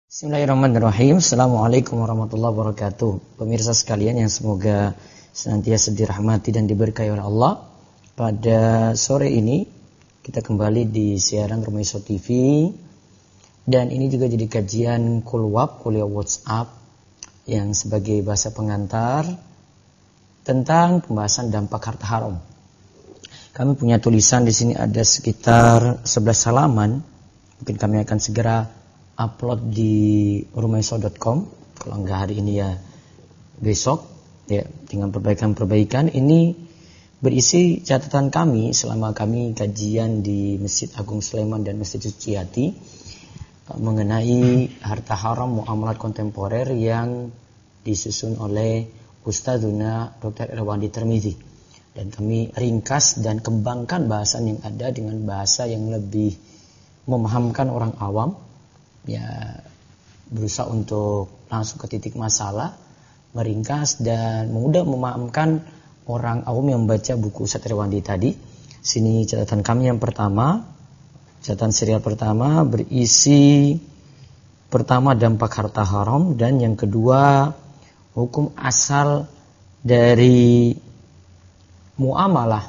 Bismillahirrahmanirrahim. Assalamualaikum warahmatullahi wabarakatuh. Pemirsa sekalian yang semoga senantiasa dirahmati dan diberkahi oleh Allah. Pada sore ini kita kembali di siaran Rumaiso TV. Dan ini juga jadi kajian Kulwab, kuliah WhatsApp yang sebagai bahasa pengantar tentang pembahasan dampak harta haram. Kami punya tulisan di sini ada sekitar 11 halaman. Mungkin kami akan segera upload di rumaiso.com. Kalau enggak hari ini ya besok ya, dengan perbaikan-perbaikan. Ini berisi catatan kami selama kami kajian di Masjid Agung Sulaiman dan Masjid Suciati mengenai harta haram muamalat kontemporer yang disusun oleh Ustadzuna Dr. Irwandi Tirmizi. Dan kami ringkas dan kembangkan bahasan yang ada dengan bahasa yang lebih memahamkan orang awam. Ya, berusaha untuk langsung ke titik masalah, meringkas dan mudah memahamkan orang awam yang membaca buku Ustadz Irwandi tadi. Sini catatan kami yang pertama, catatan serial pertama berisi pertama dampak harta haram dan yang kedua hukum asal dari muamalah.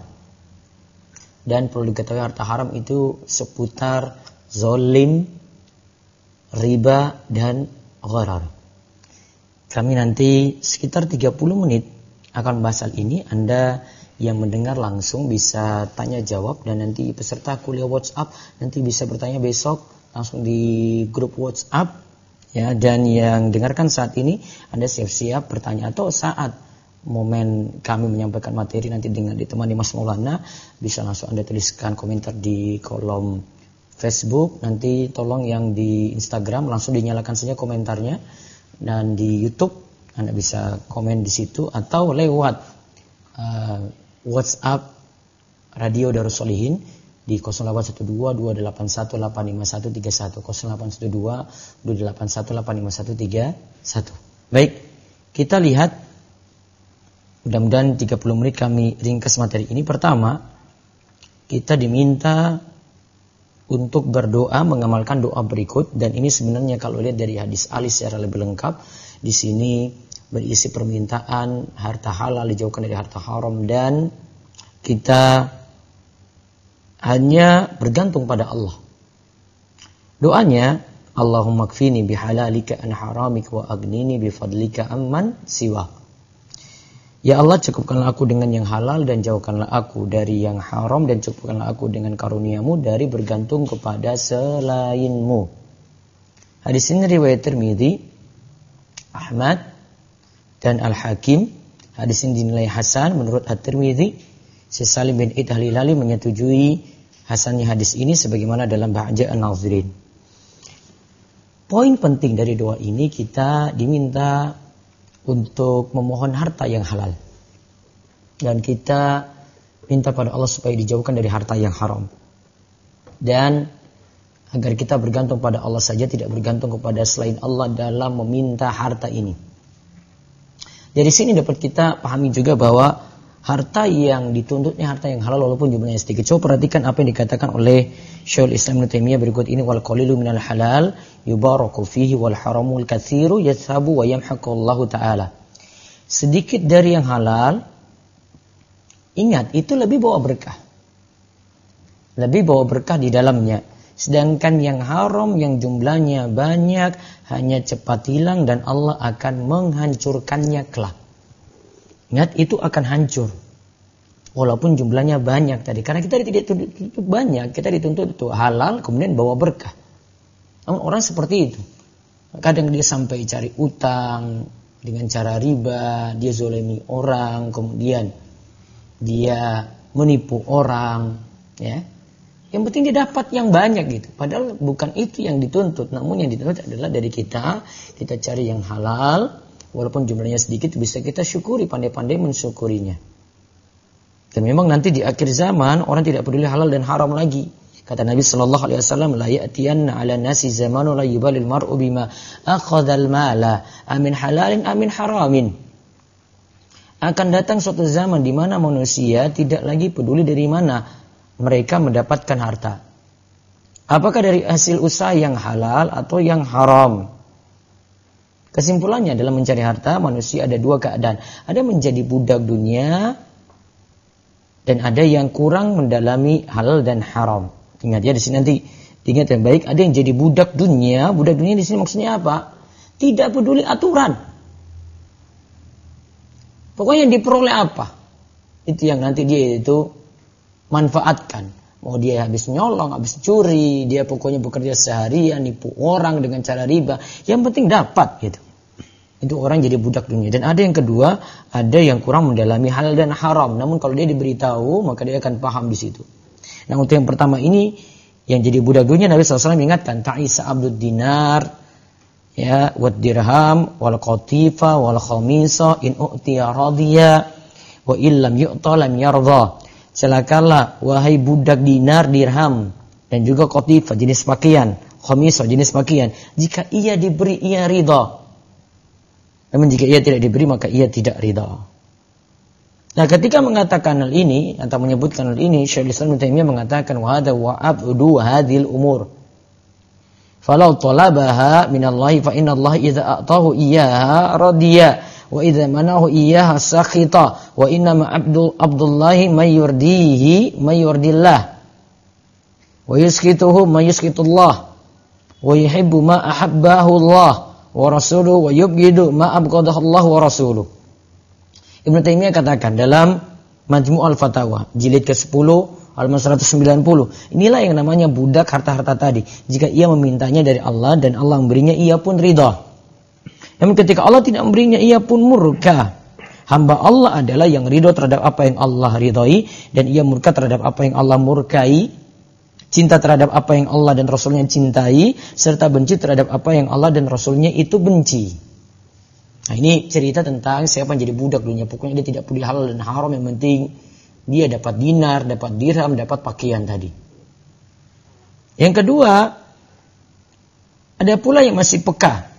Dan perlu diketahui harta haram itu seputar zolim, riba dan gharar. Kami nanti sekitar 30 menit akan bahas hal ini. Anda yang mendengar langsung bisa tanya jawab dan nanti peserta kuliah WhatsApp nanti bisa bertanya besok langsung di grup WhatsApp ya. Dan yang dengarkan saat ini Anda siap-siap bertanya atau saat momen kami menyampaikan materi nanti dengan ditemani Mas Maulana bisa langsung Anda tuliskan komentar di kolom Facebook, nanti tolong yang di Instagram langsung dinyalakan saja komentarnya, dan di YouTube Anda bisa komen di situ atau lewat WhatsApp Radio Darus Sholihin di 0812-281-85131 0812-281-85131. Baik, kita lihat mudah-mudahan 30 menit kami ringkas materi ini. Pertama, kita diminta untuk berdoa mengamalkan doa berikut, dan ini sebenarnya kalau lihat dari hadis Ali secara lebih lengkap di sini berisi permintaan harta halal dijauhkan dari harta haram dan kita hanya bergantung pada Allah. Doanya Allahumma kfini bihalalika an haramik wa agnini bifadlika amman siwak. Ya Allah, cukupkanlah aku dengan yang halal dan jauhkanlah aku dari yang haram dan cukupkanlah aku dengan karuniamu dari bergantung kepada selainmu. Hadis ini riwayat Tirmizi, Ahmad dan Al-Hakim. Hadis ini dinilai hasan menurut At-Tirmizi. Syekh Salim bin Id Al-Hilali menyetujui hasannya hadis ini sebagaimana dalam Bahja An-Nazirin. Poin penting dari doa ini, kita diminta untuk memohon harta yang halal. Dan kita minta pada Allah supaya dijauhkan dari harta yang haram. Dan agar kita bergantung pada Allah saja, tidak bergantung kepada selain Allah dalam meminta harta ini. Dari sini dapat kita pahami juga bahwa harta yang dituntutnya harta yang halal walaupun jumlahnya sedikit. Coba perhatikan apa yang dikatakan oleh Syekhul Islam Ibnu Taimiyah berikut ini, wal qalilu minal halal yubaraku fihi wal haramul katsiru yathabu wa yamhaqu Allah taala. Sedikit dari yang halal, ingat itu lebih bawa berkah. Lebih bawa berkah di dalamnya. Sedangkan yang haram yang jumlahnya banyak hanya cepat hilang dan Allah akan menghancurkannya kelak. Ingat, itu akan hancur walaupun jumlahnya banyak tadi. Karena kita tidak dituntut banyak, kita dituntut itu halal kemudian bawa berkah. Namun orang seperti itu. Kadang dia sampai cari utang dengan cara riba, dia zolimi orang, kemudian dia menipu orang, ya. Yang penting dia dapat yang banyak gitu. Padahal bukan itu yang dituntut, namun yang dituntut adalah dari kita cari yang halal. Walaupun jumlahnya sedikit bisa kita syukuri, pandai-pandai mensyukurinya. Dan memang nanti di akhir zaman orang tidak peduli halal dan haram lagi. Kata Nabi sallallahu alaihi wasallam, la ya'tiyanna 'ala nasi zamanu la yubalil mar'u bima akhadhal mala amin halalin amin haramin. Akan datang suatu zaman di mana manusia tidak lagi peduli dari mana mereka mendapatkan harta. Apakah dari hasil usaha yang halal atau yang haram? Kesimpulannya dalam mencari harta, manusia ada dua keadaan. Ada menjadi budak dunia, dan ada yang kurang mendalami halal dan haram. Ingat ya, di sini nanti diingat yang baik. Ada yang jadi budak dunia. Budak dunia di sini maksudnya apa? Tidak peduli aturan. Pokoknya yang diperoleh apa, itu yang nanti dia itu manfaatkan. Mau dia habis nyolong, habis curi, dia pokoknya bekerja seharian, nipu orang dengan cara riba. Yang penting dapat gitu. Itu orang jadi budak dunia. Dan ada yang kedua, ada yang kurang mendalami halal dan haram. Namun kalau dia diberitahu, maka dia akan paham di situ. Nah, untuk yang pertama ini, yang jadi budak dunia, Nabi SAW mengingatkan, ta'isa abdud dinar, ya, wad dirham, wal qatifa, wal khamisa, in u'tiya radhiya, wa illam yu'ta lam yardha. Celakalah wahai budak dinar, dirham, dan juga qatifah, jenis pakaian, khamisah, jenis pakaian. Jika ia diberi, ia ridha. Namun jika ia tidak diberi, maka ia tidak ridha. Nah, ketika mengatakan hal ini, atau menyebutkan hal ini, Syekhul Islam Ibnu Taimiyah mengatakan, wa hadza wa abdu hadhil umur. Falau talabaha minallahi fa innallaha idza a'tahu iyyaha radiya. Wa idza manahu iyyaha sakhita wa inna ma abdullahi may yurdillah wa yuskituhu may yuskitullah wa yuhibbu ma ahabbahu Allah wa rasuluhu wa yubghidu ma abghadahu Allah wa rasuluhu. Ibnu Taimiyah katakan dalam Majmu' al-Fatawa jilid ke-10 halaman 190, inilah yang namanya budak harta-harta tadi. Jika ia memintanya dari Allah dan Allah memberinya, ia pun ridha. Namun ketika Allah tidak memberinya, ia pun murka. Hamba Allah adalah yang ridho terhadap apa yang Allah ridhoi, dan ia murka terhadap apa yang Allah murkai, cinta terhadap apa yang Allah dan Rasulnya cintai, serta benci terhadap apa yang Allah dan Rasulnya itu benci. Nah, ini cerita tentang siapa yang jadi budak dunia. Pokoknya dia tidak peduli halal dan haram, yang penting dia dapat dinar, dapat dirham, dapat pakaian tadi. Yang kedua, ada pula yang masih peka.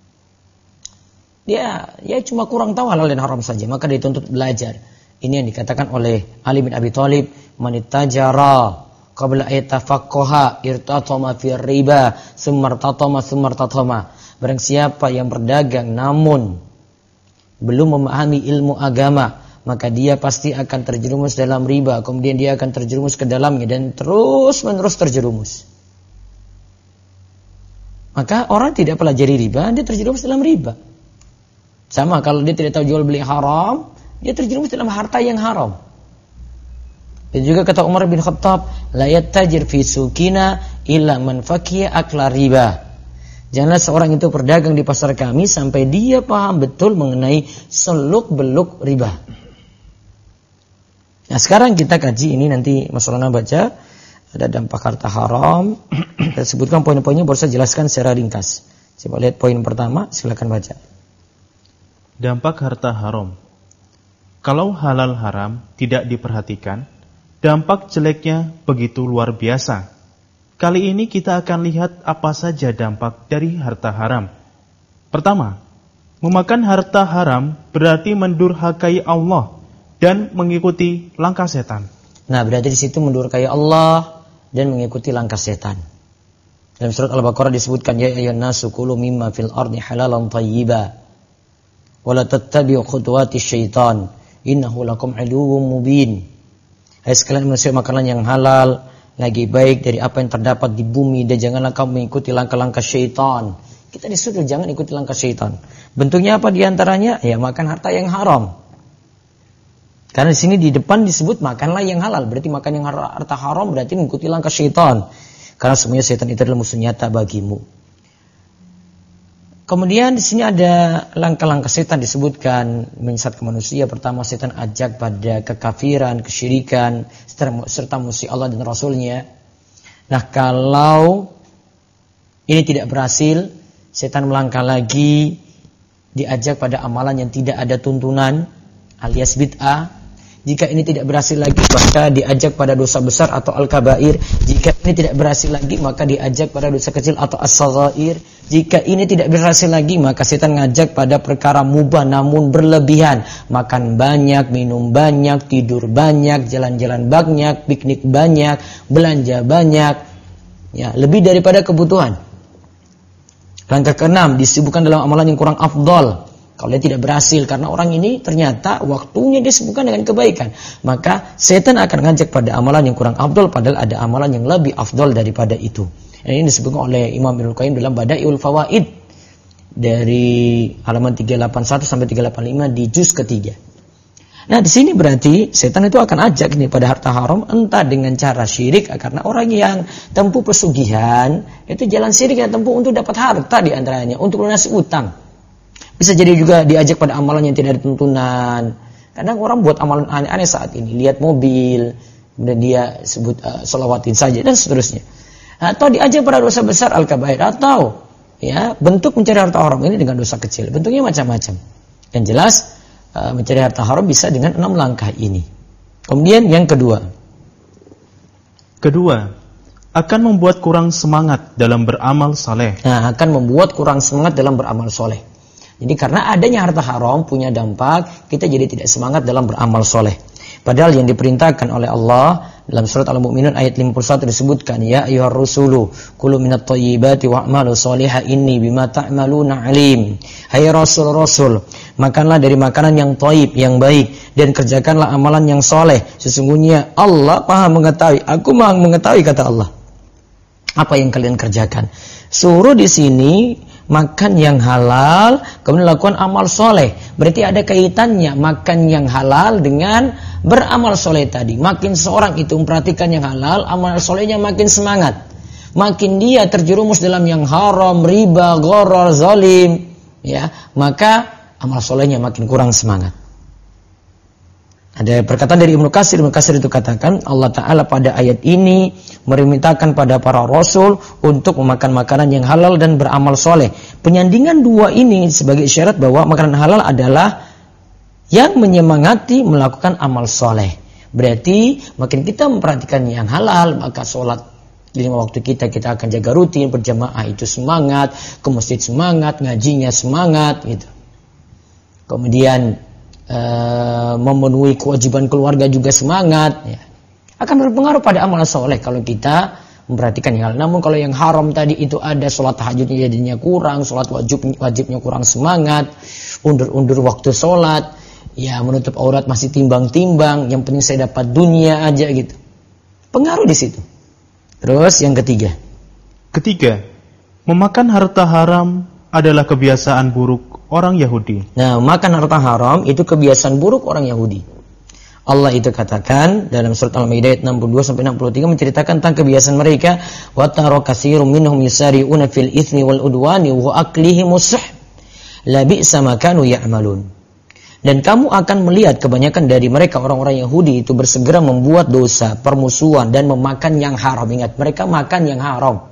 Dia cuma kurang tahu halal dan haram saja, maka dia tuntut belajar. Ini yang dikatakan oleh Ali bin Abi Thalib, man ittajara qabla ayatafaqqaha irtatama fi riba summartatama. Barang siapa yang berdagang namun belum memahami ilmu agama, maka dia pasti akan terjerumus dalam riba, kemudian dia akan terjerumus ke dalamnya dan terus-menerus terjerumus. Maka orang tidak pelajari riba, dia terjerumus dalam riba. Sama kalau dia tidak tahu jual beli haram, dia terjerumus dalam harta yang haram. Dan juga kata Umar bin Khattab, la yattajir fi sukina illa man faqiha akla riba. Janganlah seorang itu berdagang di pasar kami sampai dia paham betul mengenai seluk-beluk riba. Nah, sekarang kita kaji ini, nanti Mas Maulana baca ada dampak harta haram. Kita sebutkan poin-poinnya, baru saya jelaskan secara ringkas. Coba lihat poin pertama, silakan baca. Dampak harta haram. Kalau halal haram tidak diperhatikan, dampak jeleknya begitu luar biasa. Kali ini kita akan lihat apa saja dampak dari harta haram. Pertama, memakan harta haram berarti mendurhakai Allah dan mengikuti langkah setan. Nah, berarti di situ mendurhakai Allah dan mengikuti langkah setan. Dalam surat Al-Baqarah disebutkan, ya ayyuhan nasu kulu mimma fil ardi halalan thayyiba wala tattabi'u khutuwati syaitan innahu lakum aduwwum mubin. Hai sekalian manusia, makanlah yang halal lagi baik dari apa yang terdapat di bumi, dan janganlah kamu mengikuti langkah-langkah syaitan. Kita disuruh jangan ikuti langkah syaitan. Bentuknya apa diantaranya? Ya makan harta yang haram. Karena di sini di depan disebut makanlah yang halal, berarti makan yang harta haram berarti mengikuti langkah syaitan. Karena semuanya syaitan itu adalah musuh nyata bagimu. Kemudian di sini ada langkah-langkah setan disebutkan menyesatkan manusia. Pertama, setan ajak pada kekafiran, kesyirikan, serta musuh Allah dan Rasulnya. Nah, kalau ini tidak berhasil, setan melangkah lagi, diajak pada amalan yang tidak ada tuntunan, alias bid'ah. Jika ini tidak berhasil lagi, maka diajak pada dosa besar atau al-kabair. Jika ini tidak berhasil lagi, maka diajak pada dosa kecil atau as-saghair. Jika ini tidak berhasil lagi, maka setan ngajak pada perkara mubah namun berlebihan. Makan banyak, minum banyak, tidur banyak, jalan-jalan banyak, piknik banyak, belanja banyak, ya, lebih daripada kebutuhan. Langkah ke-6, disibukkan dalam amalan yang kurang afdol. Kalau dia tidak berhasil, karena orang ini ternyata waktunya disibukkan dengan kebaikan, maka setan akan ngajak pada amalan yang kurang afdol, padahal ada amalan yang lebih afdol daripada itu. Dan ini disebutkan oleh Imam Ibnul Qayyim dalam Bada'iul Fawaid dari halaman 381 sampai 385 di juz ketiga. Nah, di sini berarti setan itu akan ajak ini pada harta haram, entah dengan cara syirik, karena orang yang tempuh pesugihan itu jalan syirik yang tempuh untuk dapat harta, di antaranya untuk lunasi utang. Bisa jadi juga diajak pada amalan yang tidak ada tuntunan. Kadang orang buat amalan aneh-aneh saat ini, lihat mobil, kemudian dia sebut sholawatin saja dan seterusnya. Atau diajak pada dosa besar al-kabair, atau ya bentuk mencari harta haram ini dengan dosa kecil, bentuknya macam-macam. Yang jelas mencari harta haram bisa dengan 6 langkah ini. Kemudian yang kedua, akan membuat kurang semangat dalam beramal saleh. Nah, akan membuat kurang semangat dalam beramal soleh. Jadi karena adanya harta haram punya dampak, kita jadi tidak semangat dalam beramal soleh. Padahal yang diperintahkan oleh Allah dalam surat Al-Mu'minun ayat 51 disebutkan, ya ayyuhar rusulu kulu minat thayyibati wa'malu sholihan inni bima ta'maluna alim. Hai rasul-rasul, makanlah dari makanan yang thayyib, yang baik, dan kerjakanlah amalan yang soleh. Sesungguhnya Allah Maha mengetahui, aku Maha mengetahui, kata Allah, apa yang kalian kerjakan. Suruh di sini makan yang halal, kemudian lakukan amal soleh. Berarti ada kaitannya makan yang halal dengan beramal soleh tadi. Makin seorang itu memperhatikan yang halal, amal solehnya makin semangat. Makin dia terjerumus dalam yang haram, riba, gharar, zalim, ya, maka amal solehnya makin kurang semangat. Ada perkataan dari Ibnu Katsir itu katakan, Allah Ta'ala pada ayat ini memerintahkan pada para rasul untuk memakan makanan yang halal dan beramal soleh. Penyandingan dua ini sebagai isyarat bahwa makanan halal adalah yang menyemangati melakukan amal soleh. Berarti makin kita memperhatikan yang halal, maka sholat 5 waktu kita akan jaga rutin, berjamaah itu semangat, ke masjid semangat, ngajinya semangat gitu. Kemudian memenuhi kewajiban keluarga juga semangat, ya. Akan berpengaruh pada amal soleh kalau kita memperhatikan yang halal. Namun kalau yang haram tadi itu ada sholat tahajudnya jadinya kurang, sholat wajibnya kurang semangat, undur waktu sholat, ya, menutup aurat masih timbang-timbang, yang penting saya dapat dunia aja gitu. Pengaruh di situ. Terus yang ketiga, memakan harta haram adalah kebiasaan buruk orang Yahudi. Nah, makan harta haram itu kebiasaan buruk orang Yahudi. Allah itu katakan dalam surat Al-Maidah ayat 62 sampai 63 menceritakan tentang kebiasaan mereka, wa tara katsirum minhum yusari'una fil itsmi wal udwani wa aklihimus suh la bi'sa ma kanu ya'malun. Dan kamu akan melihat kebanyakan dari mereka orang-orang Yahudi itu bersegera membuat dosa, permusuhan dan memakan yang haram. Ingat, mereka makan yang haram.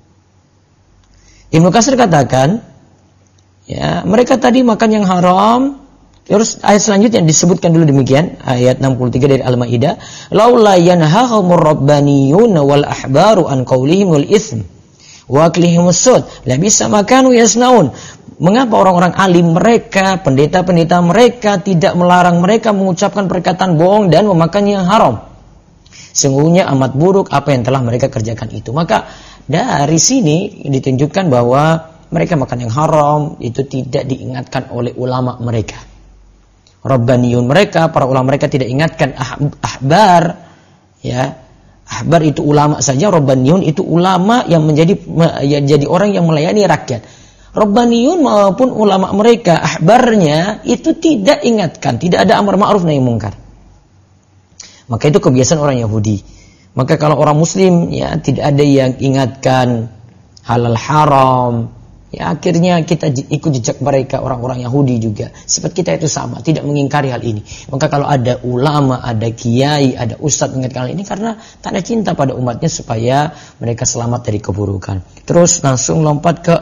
Ibnu Katsir katakan, ya, mereka tadi makan yang haram. Terus ayat selanjutnya disebutkan dulu demikian, ayat 63 dari Al-Maidah, laula yanhahumur rabbaniyun wal ahbaru an qaulihim wal itsm wa aklihimus sud la bisa makanu yasnaun. Mengapa orang-orang alim mereka, pendeta-pendeta mereka tidak melarang mereka mengucapkan perkataan bohong dan memakan yang haram? Sungguhnya amat buruk apa yang telah mereka kerjakan itu. Maka dari sini ditunjukkan bahwa mereka makan yang haram itu tidak diingatkan oleh ulama mereka. Rabbaniyun mereka, para ulama mereka tidak ingatkan. Ahbar, ya, ahbar itu ulama saja. Rabbaniyun itu ulama yang jadi orang yang melayani rakyat. Rabbaniyun maupun ulama mereka, ahbarnya itu tidak ingatkan, tidak ada amar ma'ruf nahi munkar. Maka itu kebiasaan orang Yahudi. Maka kalau orang Muslim, ya, tidak ada yang ingatkan halal haram, ya, akhirnya kita ikut jejak mereka, orang-orang Yahudi juga. Sifat kita itu sama, tidak mengingkari hal ini. Maka kalau ada ulama, ada kiai, ada ustadz mengingatkan hal ini karena tanda cinta pada umatnya supaya mereka selamat dari keburukan. Terus langsung lompat ke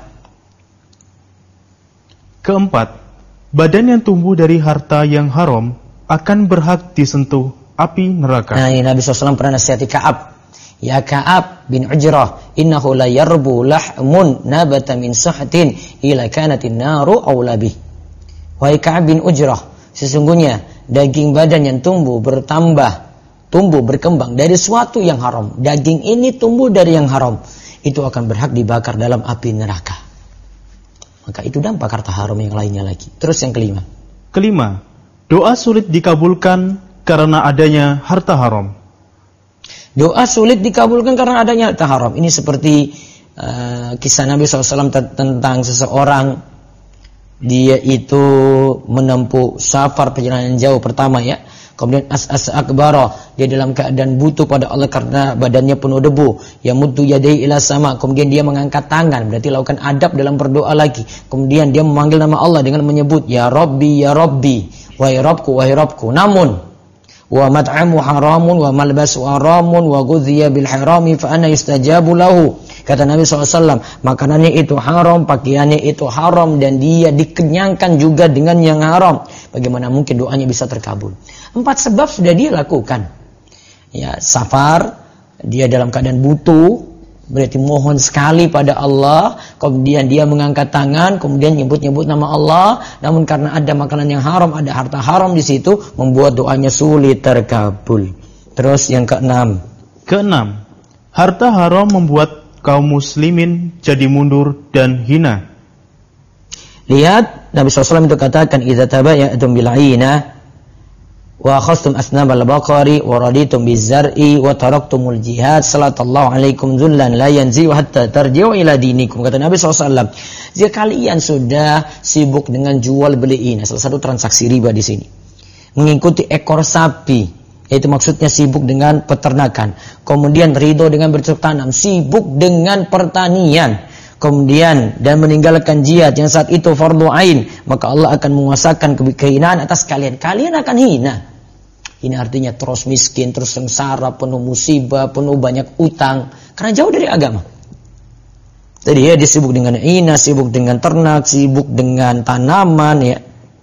keempat, badan yang tumbuh dari harta yang haram akan berhak disentuh api neraka. Nah, Nabi SAW pernah nasihati Ka'ab. Ya Ka'ab bin Ujrah, innahu la yarbu lahmun nabata min suhatin ila kanatin naru awla bih. Wahai Ka'ab bin Ujrah, sesungguhnya daging badan yang tumbuh berkembang dari suatu yang haram. Daging ini tumbuh dari yang haram, itu akan berhak dibakar dalam api neraka. Maka itu dampak harta haram yang lainnya lagi. Terus yang kelima. Kelima, doa sulit dikabulkan karena adanya harta haram. Doa sulit dikabulkan karena adanya harta haram. Ini seperti kisah Nabi SAW tentang seseorang. Dia itu menempuh safar perjalanan jauh pertama ya. Kemudian akbara, dia dalam keadaan butuh pada Allah karena badannya penuh debu. Yamuddu yadayhi ila sama, kemudian dia mengangkat tangan, berarti lakukan adab dalam berdoa lagi. Kemudian dia memanggil nama Allah dengan menyebut ya Rabbi, wahai Rabbku. Namun wa mat'amu haramun wa malbasu haramun wa ghudhiya bil harami fa anna yustajabu lahu. Kata Nabi SAW, makanannya itu haram, pakaiannya itu haram, dan dia dikenyangkan juga dengan yang haram. Bagaimana mungkin doanya bisa terkabul? 4 sebab sudah dia lakukan. Ya, safar, dia dalam keadaan butuh, berarti mohon sekali pada Allah, kemudian dia mengangkat tangan, kemudian nyebut-nyebut nama Allah, namun karena ada makanan yang haram, ada harta haram di situ, membuat doanya sulit terkabul. Terus yang keenam. Keenam, harta haram membuat kaum muslimin jadi mundur dan hina. Lihat, Nabi SAW itu katakan, idza tabaya'tum bil 'ainah wa akhadhtum asnab al-baqari wa raditum biz-zar'i wa taraktumul jihad sallallahu alaikum dzullan la yanzi hatta tarji'u ila dinikum. Kata Nabi SAW, jika kalian sudah sibuk dengan jual beli ini, salah satu transaksi riba di sini, mengikuti ekor sapi, itu maksudnya sibuk dengan peternakan, kemudian ridho dengan bercocok tanam, sibuk dengan pertanian, kemudian dan meninggalkan jihad yang saat itu fardu ain, maka Allah akan menguasakan kehinaan atas kalian. Kalian akan hina. Ini artinya terus miskin, terus sengsara, penuh musibah, penuh banyak utang, karena jauh dari agama. Jadi ya, dia sibuk dengan hina, sibuk dengan ternak, sibuk dengan tanaman, ya,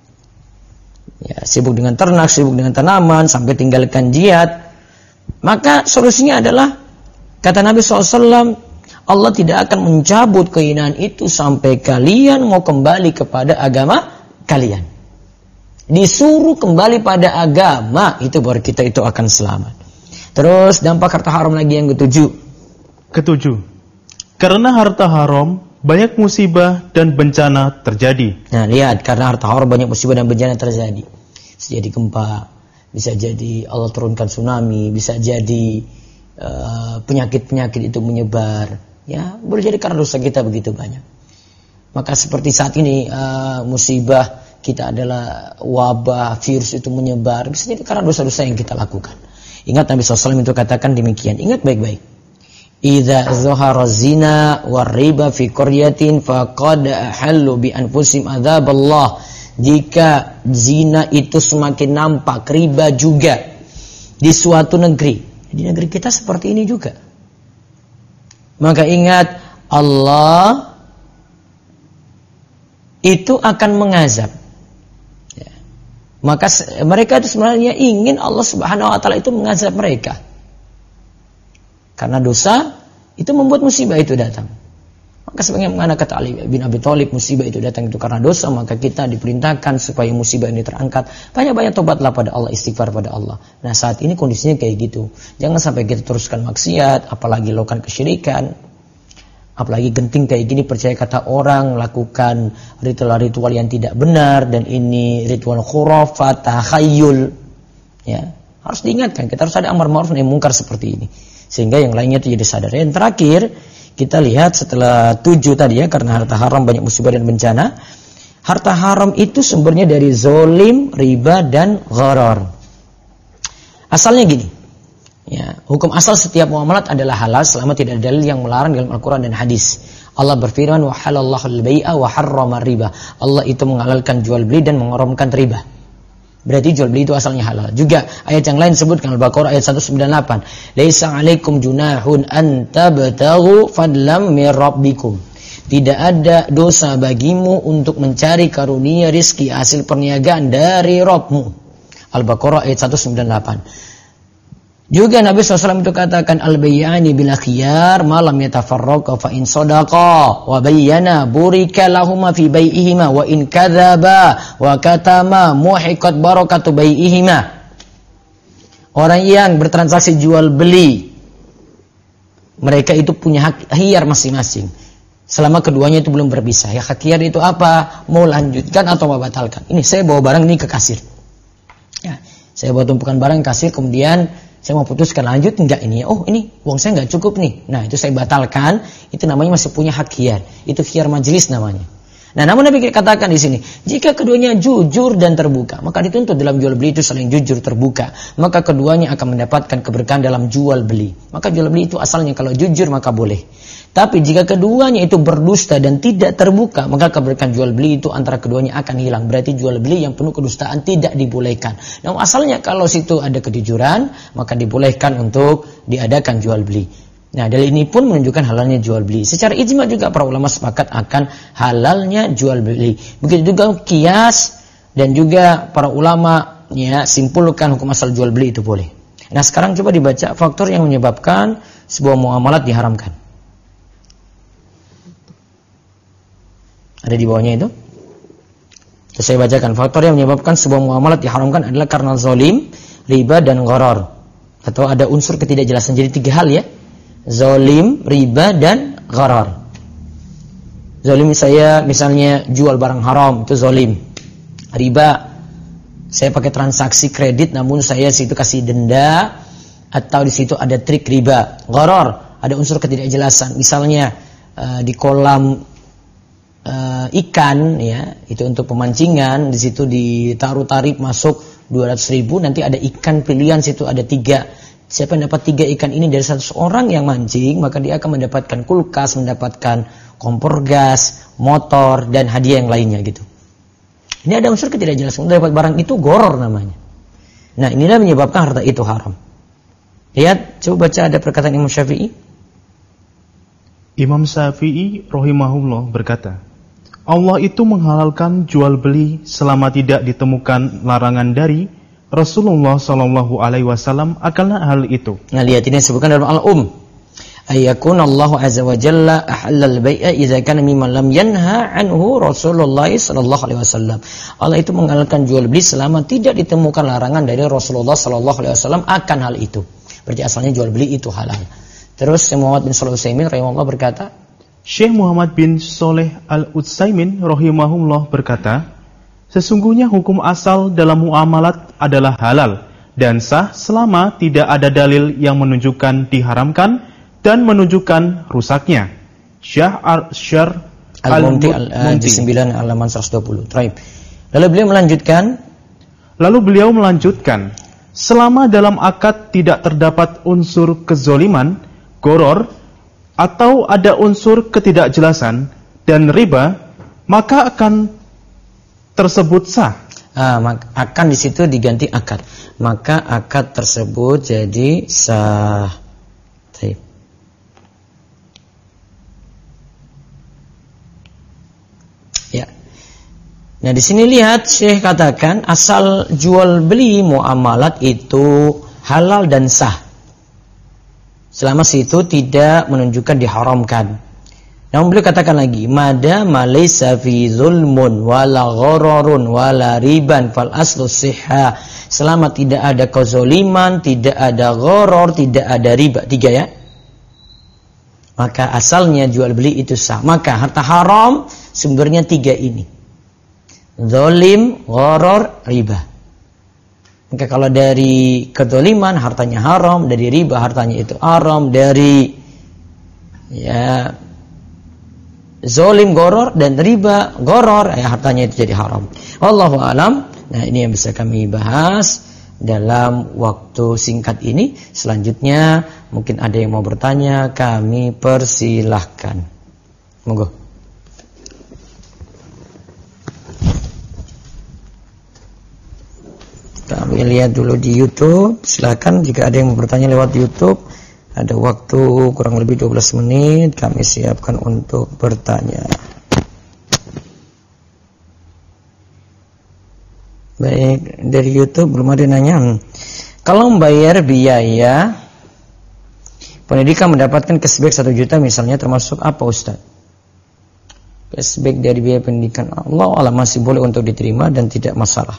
sibuk dengan ternak, sibuk dengan tanaman, sampai tinggalkan jihad. Maka solusinya adalah, kata Nabi SAW, Allah tidak akan mencabut kehinaan itu sampai kalian mau kembali kepada agama kalian. Disuruh kembali pada agama, itu baru kita itu akan selamat. Terus dampak harta haram lagi yang ketujuh. Karena harta haram banyak musibah dan bencana terjadi. Nah, lihat, karena harta haram banyak musibah dan bencana terjadi. Bisa jadi gempa, bisa jadi Allah turunkan tsunami, bisa jadi penyakit-penyakit itu menyebar. Ya, boleh jadi karena dosa kita begitu banyak. Maka seperti saat ini musibah kita adalah wabah, virus itu menyebar, bisa jadi karena dosa-dosa yang kita lakukan. Ingat Nabi SAW itu katakan demikian. Ingat baik-baik. Idza zahara zina war riba fi qaryatin faqad ahallu bi anfusihim adzaballah. Jika zina itu semakin nampak, riba juga di suatu negeri, di negeri kita seperti ini juga, maka ingat, Allah itu akan mengazab. Ya. Maka mereka itu sebenarnya ingin Allah Subhanahu wa taala itu mengazab mereka. Karena dosa itu membuat musibah itu datang. Maka sebagaimana kata Ali bin Abi Thalib, musibah itu datang itu karena dosa, maka kita diperintahkan supaya musibah ini terangkat. Banyak-banyak tobatlah pada Allah, istighfar pada Allah. Nah, saat ini kondisinya kayak gitu. Jangan sampai kita teruskan maksiat, apalagi lakukan kesyirikan. Apalagi genting kayak gini, percaya kata orang, lakukan ritual-ritual yang tidak benar, dan ini ritual khurafat, tahayyul. Ya, harus diingatkan, kita harus ada amar ma'ruf nahi munkar seperti ini. Sehingga yang lainnya itu jadi sadar. Yang terakhir, kita lihat setelah 7 tadi ya, karena harta haram banyak musibah dan bencana. Harta haram itu sumbernya dari zolim, riba, dan gharar. Asalnya gini. Ya, hukum asal setiap muamalat adalah halal selama tidak ada dalil yang melarang dalam Al-Quran dan hadis. Allah berfirman, wa halallahu al-bai'a wa harrama riba. Allah itu menghalalkan jual beli dan mengharamkan riba. Berarti jual beli itu asalnya halal. Juga ayat yang lain sebutkan Al-Baqarah ayat 198. Laisa 'alaikum junahun an tabtaghu fadlam mir rabbikum. Tidak ada dosa bagimu untuk mencari karunia rizki hasil perniagaan dari Rabbmu. Al-Baqarah ayat 198. Juga Nabi SAW itu katakan al-bayyani bil khiyar ma lam yatafarraqa fa in sadaqa wa bayyana burika lahumma fi bai'ihima wa in kadzaba wa katama muhiqat barakatu bai'ihima. Orang yang bertransaksi jual beli, mereka itu punya hak khiyar masing-masing. Selama keduanya itu belum berpisah. Ya khiyar itu apa? Mau lanjutkan atau mau batalkan. Ini saya bawa barang ini ke kasir. Ya, saya bawa tumpukan barang ke kasir, kemudian saya mau putuskan lanjut enggak ini. Oh, ini uang saya enggak cukup nih. Nah, itu saya batalkan. Itu namanya masih punya hak khiyar. Itu khiyar majelis namanya. Nah, namun Nabi katakan di sini, jika keduanya jujur dan terbuka, maka dituntut dalam jual beli itu saling jujur terbuka, maka keduanya akan mendapatkan keberkahan dalam jual beli. Maka jual beli itu asalnya kalau jujur maka boleh. Tapi jika keduanya itu berdusta dan tidak terbuka, maka keberkahan jual beli itu antara keduanya akan hilang. Berarti jual beli yang penuh kedustaan tidak dibolehkan. Namun asalnya kalau situ ada kejujuran, maka dibolehkan untuk diadakan jual beli. Nah, dalil ini pun menunjukkan halalnya jual beli. Secara ijma juga para ulama sepakat akan halalnya jual beli. Begitu juga qiyas dan juga para ulama ya simpulkan hukum asal jual beli itu boleh. Nah, sekarang coba dibaca faktor yang menyebabkan sebuah muamalat diharamkan. Ada di bawahnya itu. Terus saya bacakan faktor yang menyebabkan sebuah muamalat diharamkan adalah karena zalim, riba dan gharar. Atau ada unsur ketidakjelasan. Jadi 3 hal ya. Zalim, riba, dan gharar. Zalim saya misalnya jual barang haram, itu zalim. Riba, saya pakai transaksi kredit namun saya situ kasih denda atau di situ ada trik riba. Gharar, ada unsur ketidakjelasan. Misalnya di kolam ikan ya, itu untuk pemancingan, di situ ditaruh tarif masuk 200.000, nanti ada ikan pilihan, situ ada 3. Siapa yang dapat 3 ikan ini dari 100 orang yang mancing, maka dia akan mendapatkan kulkas, mendapatkan kompor gas, motor, dan hadiah yang lainnya gitu. Ini ada unsur ketidakjelasan. Untuk dapat barang itu goror namanya. Nah, inilah menyebabkan harta itu haram. Lihat, coba baca ada perkataan Imam Syafi'i. Imam Syafi'i rahimahullah berkata, Allah itu menghalalkan jual beli selama tidak ditemukan larangan dari Rasulullah Shallallahu Alaihi Wasallam akan hal itu. Nah, lihat ini disebutkan dalam Ayyakun Allah Azza wa Jalla ahallal bai'a idza kana mimman lam yanha anhu Rasulullah Shallallahu Alaihi Wasallam. Allah itu menghalalkan jual beli selama tidak ditemukan larangan dari Rasulullah Shallallahu Alaihi Wasallam akan hal itu. Berarti asalnya jual beli itu halal. Terus Syekh Muhammad bin Shalih Al-Utsaimin rahimahullah berkata, Syekh Muhammad bin Shalih Al-Utsaimin rahimahullah berkata, sesungguhnya hukum asal dalam muamalat adalah halal dan sah selama tidak ada dalil yang menunjukkan diharamkan dan menunjukkan rusaknya. Syekh Al-Mumti di 9 halaman 120. Baik. Lalu beliau melanjutkan, selama dalam akad tidak terdapat unsur kezoliman, gharar atau ada unsur ketidakjelasan dan riba, maka akan tersebut sah. Akan di situ diganti akad. Maka akad tersebut jadi sah. Baik. Ya. Nah, di sini lihat Syekh katakan asal jual beli muamalat itu halal dan sah. Selama situ tidak menunjukkan diharamkan. Namun beliau katakan lagi, mada malaysa fi zulmun wala ghararun wala riban fal aslu sihha. Selama tidak ada kezaliman, tidak ada gharar, tidak ada riba. 3 ya. Maka asalnya jual beli itu sah. Maka harta haram sumbernya 3 ini. Zalim, gharar, riba. Maka kalau dari kezaliman hartanya haram, dari riba hartanya itu haram, dari ya zalim gharar dan riba gharar ya hartanya itu jadi haram. Wallahu alam. Nah, ini yang bisa kami bahas dalam waktu singkat ini. Selanjutnya mungkin ada yang mau bertanya, kami persilahkan. Monggo. Kami lihat dulu di YouTube. Silakan jika ada yang mau bertanya lewat YouTube. Ada waktu kurang lebih 12 menit. Kami siapkan untuk bertanya. Baik, dari YouTube belum ada nanya. Kalau membayar biaya pendidikan mendapatkan cashback 1 juta misalnya, termasuk apa Ustaz? Cashback dari biaya pendidikan, Allah alam masih boleh untuk diterima dan tidak masalah.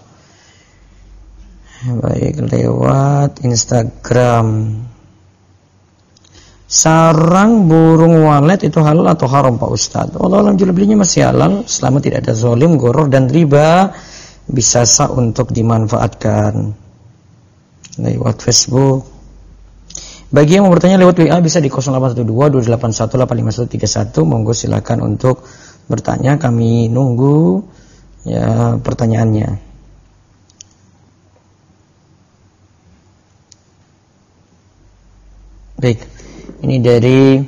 Baik, lewat Instagram. Sarang burung walet itu halal atau haram Pak Ustadz? Allah jual belinya masih halal selama tidak ada zalim, goror dan riba, bisa sah untuk dimanfaatkan. Lewat Facebook. Bagi yang mau bertanya lewat WA bisa di 0812-281-85131. Monggo silakan untuk bertanya, kami nunggu ya pertanyaannya. Baik, ini dari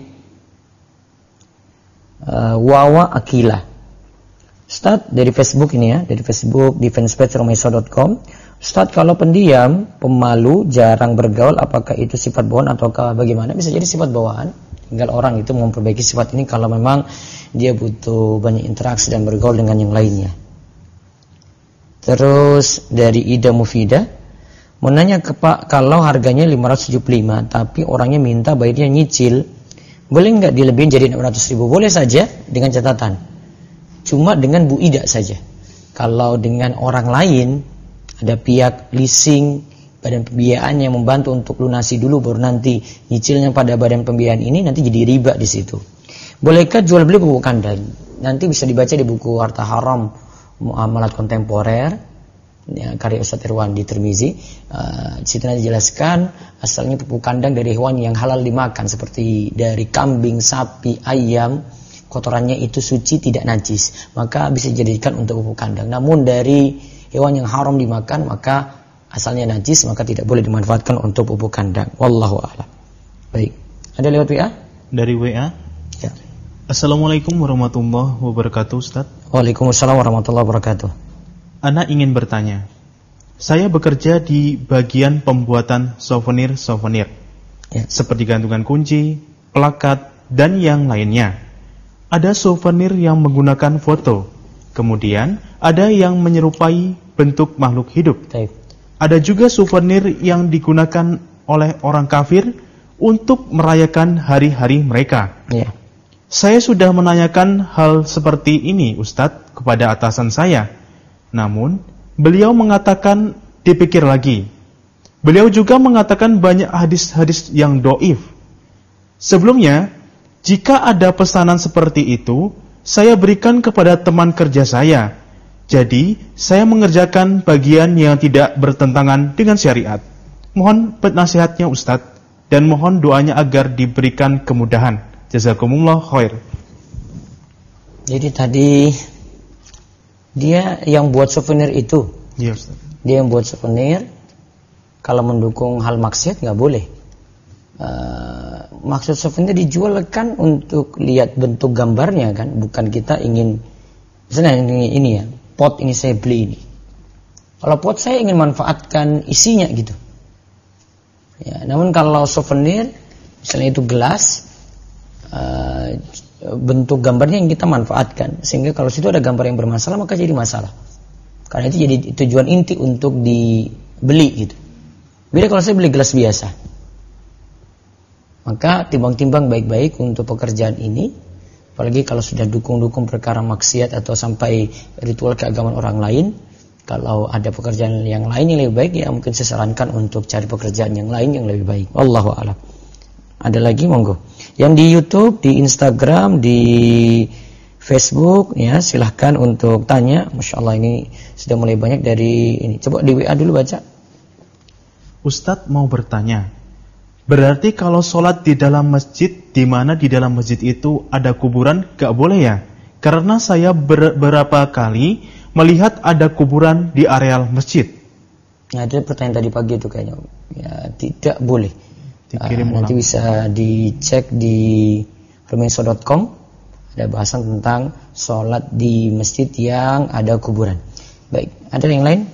Wawa Akila. Ustaz, dari Facebook ini ya, dari Facebook di fanspage romaiso.com. Ustaz, kalau pendiam, pemalu, jarang bergaul, apakah itu sifat bawaan ataukah bagaimana? Bisa jadi sifat bawaan. Tinggal orang itu memperbaiki sifat ini kalau memang dia butuh banyak interaksi dan bergaul dengan yang lainnya. Terus dari Ida Mufidah, mau nanya ke Pak, kalau harganya 575 tapi orangnya minta bayarnya nyicil, boleh nggak dilebihin jadi 600.000? Boleh saja dengan catatan, cuma dengan Bu Ida saja. Kalau dengan orang lain, ada pihak leasing, badan pembiayaan yang membantu untuk lunasi dulu, baru nanti nyicilnya pada badan pembiayaan ini, nanti jadi riba di situ. Bolehkah jual beli pupuk kandang? Nanti bisa dibaca di buku Harta Haram Muamalat Kontemporer, ya, karya Ustadz Irwandi Tirmizi. Di situ nanti dijelaskan asalnya pupuk kandang dari hewan yang halal dimakan, seperti dari kambing, sapi, ayam. Kotorannya itu suci, tidak najis, maka bisa dijadikan untuk pupuk kandang. Namun dari hewan yang haram dimakan, maka asalnya najis, maka tidak boleh dimanfaatkan untuk pupuk kandang. Wallahu a'lam. Baik. Ada lewat WA? Dari WA? Ya. Assalamualaikum warahmatullahi wabarakatuh, Ustaz. Waalaikumsalam warahmatullahi wabarakatuh. Ana ingin bertanya. Saya bekerja di bagian pembuatan souvenir-souvenir. Ya. Seperti gantungan kunci, plakat, dan yang lainnya. Ada souvenir yang menggunakan foto. Kemudian ada yang menyerupai bentuk makhluk hidup. Baik. Ada juga souvenir yang digunakan oleh orang kafir untuk merayakan hari-hari mereka. Ya. Saya sudah menanyakan hal seperti ini, Ustadz, kepada atasan saya. Namun, beliau mengatakan dipikir lagi. Beliau juga mengatakan banyak hadis-hadis yang doif. Sebelumnya, jika ada pesanan seperti itu, saya berikan kepada teman kerja saya. Jadi, saya mengerjakan bagian yang tidak bertentangan dengan syariat. Mohon penasihatnya Ustadz, dan mohon doanya agar diberikan kemudahan. Jazakumullah khair. Jadi tadi dia yang buat souvenir itu. Iya, Ustaz. Dia yang buat souvenir, kalau mendukung hal maksiat nggak boleh. Maksud souvenir dijual kan untuk lihat bentuk gambarnya kan, bukan kita ingin misalnya ini ya, pot ini saya beli ini. Kalau pot saya ingin manfaatkan isinya gitu. Ya, namun kalau souvenir misalnya itu gelas, bentuk gambarnya yang kita manfaatkan, sehingga kalau situ ada gambar yang bermasalah maka jadi masalah. Karena itu jadi tujuan inti untuk dibeli gitu. Beda kalau saya beli gelas biasa. Maka timbang-timbang baik-baik untuk pekerjaan ini, apalagi kalau sudah dukung-dukung perkara maksiat atau sampai ritual keagamaan orang lain. Kalau ada pekerjaan yang lain yang lebih baik, ya mungkin saya sarankan untuk cari pekerjaan yang lain yang lebih baik. Wallahu a'lam. Ada lagi monggo. Yang di YouTube, di Instagram, di Facebook, ya silahkan untuk tanya. Masya Allah ini sudah mulai banyak dari ini. Coba di WA dulu baca. Ustadz mau bertanya. Berarti kalau sholat di dalam masjid, di mana di dalam masjid itu ada kuburan, gak boleh ya? Karena saya beberapa kali melihat ada kuburan di areal masjid. Nah, ada pertanyaan tadi pagi itu kayaknya. Ya, tidak boleh. Dikirim nanti bisa dicek di romaiso.com. Ada bahasan tentang sholat di masjid yang ada kuburan. Baik, ada yang lain?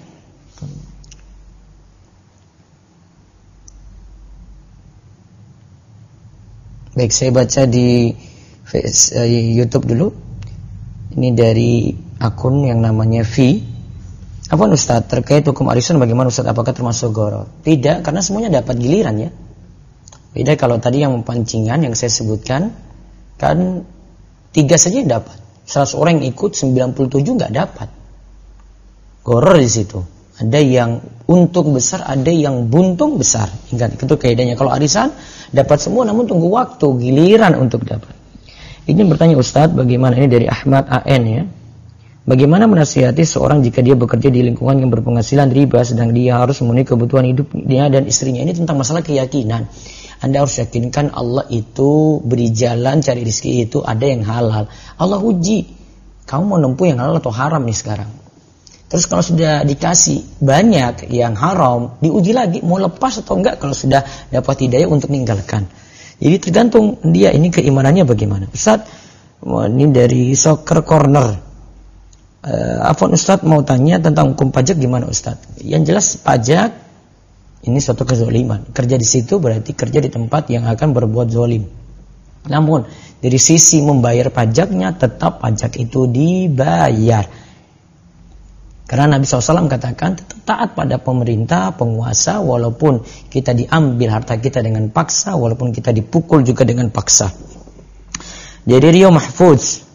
Baik, saya baca di YouTube dulu. Ini dari akun yang namanya V. Apa Ustaz, terkait hukum arisan bagaimana Ustaz, apakah termasuk gharar? Tidak, karena semuanya dapat giliran ya. Beda kalau tadi yang pancingan yang saya sebutkan, kan 3 saja dapat. 100 orang yang ikut, 97 nggak dapat. Gharar di situ. Ada yang untung besar, ada yang buntung besar. Ingat, itu kaidahnya. Kalau arisan dapat semua namun tunggu waktu giliran untuk dapat. Ini bertanya Ustadz, bagaimana, ini dari Ahmad AN ya. Bagaimana menasihati seorang jika dia bekerja di lingkungan yang berpenghasilan riba sedang dia harus memenuhi kebutuhan hidupnya dan istrinya. Ini tentang masalah keyakinan. Anda harus yakinkan Allah itu beri jalan cari rezeki itu ada yang halal. Allah uji, kamu mau nempuh yang halal atau haram nih sekarang. Terus kalau sudah dikasih banyak yang haram, diuji lagi mau lepas atau enggak kalau sudah dapat hidayah untuk meninggalkan. Jadi tergantung dia ini keimanannya bagaimana. Ustaz, ini dari Soccer Corner. Afwan Ustaz mau tanya tentang hukum pajak gimana Ustaz? Yang jelas pajak ini suatu kezoliman. Kerja di situ berarti kerja di tempat yang akan berbuat zolim. Namun dari sisi membayar pajaknya tetap pajak itu dibayar. Karena Nabi SAW katakan tetap taat pada pemerintah, penguasa, walaupun kita diambil harta kita dengan paksa, walaupun kita dipukul juga dengan paksa. Jadi Rio Mahfuz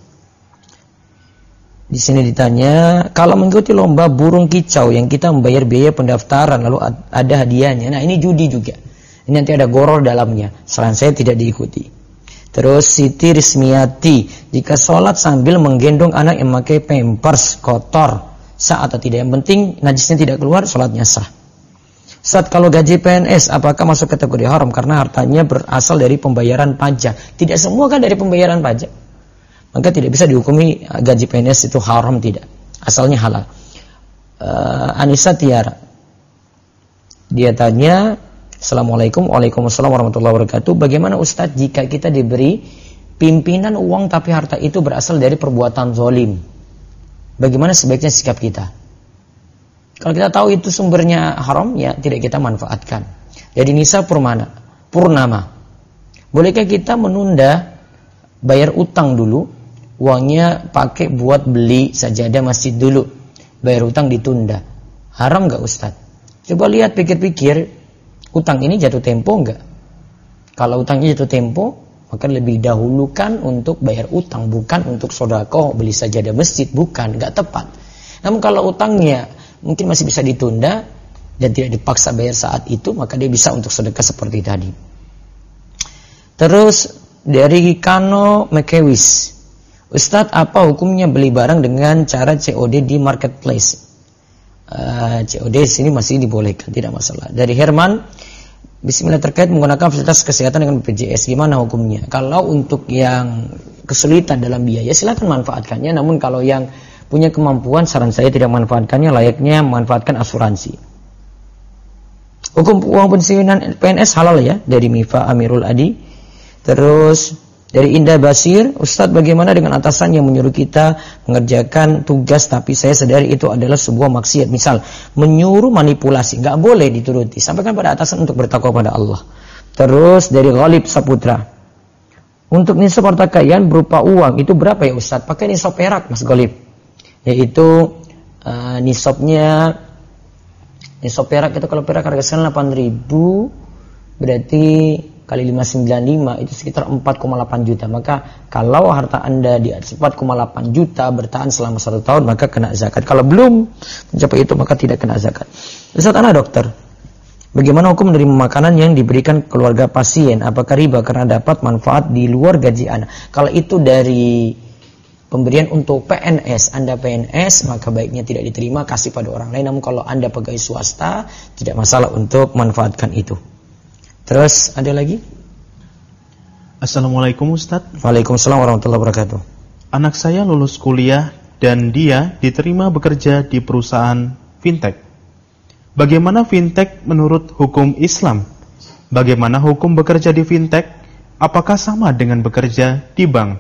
di sini ditanya, kalau mengikuti lomba burung kicau yang kita membayar biaya pendaftaran lalu ada hadiahnya. Nah, ini judi juga. Ini nanti ada goror dalamnya. Saran saya tidak diikuti. Terus Siti Rismiati, jika sholat sambil menggendong anak yang memakai pampers kotor, sah atau tidak? Yang penting najisnya tidak keluar, sholatnya sah. Ustaz, kalau gaji PNS apakah masuk kategori haram karena hartanya berasal dari pembayaran pajak? Tidak semua kan dari pembayaran pajak. Maka tidak bisa dihukumi gaji PNS itu haram, tidak. Asalnya halal. Anissa Tiara, dia tanya, Assalamualaikum, waalaikumsalam warahmatullahi wabarakatuh. Bagaimana Ustadz jika kita diberi pimpinan uang tapi harta itu berasal dari perbuatan zalim? Bagaimana sebaiknya sikap kita? Kalau kita tahu itu sumbernya haram, ya tidak kita manfaatkan. Jadi Nisa Purnama, bolehkah kita menunda bayar utang dulu? Uangnya pakai buat beli sajadah masjid dulu, bayar utang ditunda. Haram gak Ustaz? Coba lihat, pikir-pikir, utang ini jatuh tempo enggak? Kalau utangnya jatuh tempo, maka lebih dahulukan untuk bayar utang, bukan untuk sedekah beli sajadah masjid, bukan, enggak tepat. Namun kalau utangnya mungkin masih bisa ditunda dan tidak dipaksa bayar saat itu, maka dia bisa untuk sedekah seperti tadi. Terus dari Kano Mekewis, Ustadz, apa hukumnya beli barang dengan cara COD di marketplace? COD sini masih dibolehkan, tidak masalah. Dari Herman, Bismillah, terkait menggunakan fasilitas kesehatan dengan BPJS, gimana hukumnya? Kalau untuk yang kesulitan dalam biaya, silakan manfaatkannya. Namun kalau yang punya kemampuan, saran saya tidak manfaatkannya, layaknya memanfaatkan asuransi. Hukum uang pensiunan PNS halal ya, dari Mifa Amirul Adi. Terus dari Indah Basir, Ustadz, bagaimana dengan atasan yang menyuruh kita mengerjakan tugas tapi saya sadari itu adalah sebuah maksiat. Misal, menyuruh manipulasi, nggak boleh dituruti. Sampaikan pada atasan untuk bertakwa pada Allah. Terus dari Ghalib Saputra, untuk nisab harta kekayaan berupa uang, itu berapa ya Ustadz? Pakai nisab perak Mas Ghalib. Yaitu nisabnya, nisab perak itu kalau perak harga sekarang 8.000, berarti kali 595 itu sekitar 4,8 juta. Maka kalau harta Anda di atas 4,8 juta bertahan selama 1 tahun, maka kena zakat. Kalau belum mencapai itu, maka tidak kena zakat. Ustaz, anak dokter, bagaimana hukum menerima makanan yang diberikan keluarga pasien? Apakah riba karena dapat manfaat di luar gaji Anda? Kalau itu dari pemberian untuk PNS, Anda PNS, maka baiknya tidak diterima, kasih pada orang lain. Namun kalau Anda pegawai swasta, tidak masalah untuk manfaatkan itu. Terus ada lagi? Assalamualaikum Ustaz. Waalaikumsalam warahmatullahi wabarakatuh. Anak saya lulus kuliah dan dia diterima bekerja di perusahaan fintech. Bagaimana fintech menurut hukum Islam? Bagaimana hukum bekerja di fintech? Apakah sama dengan bekerja di bank?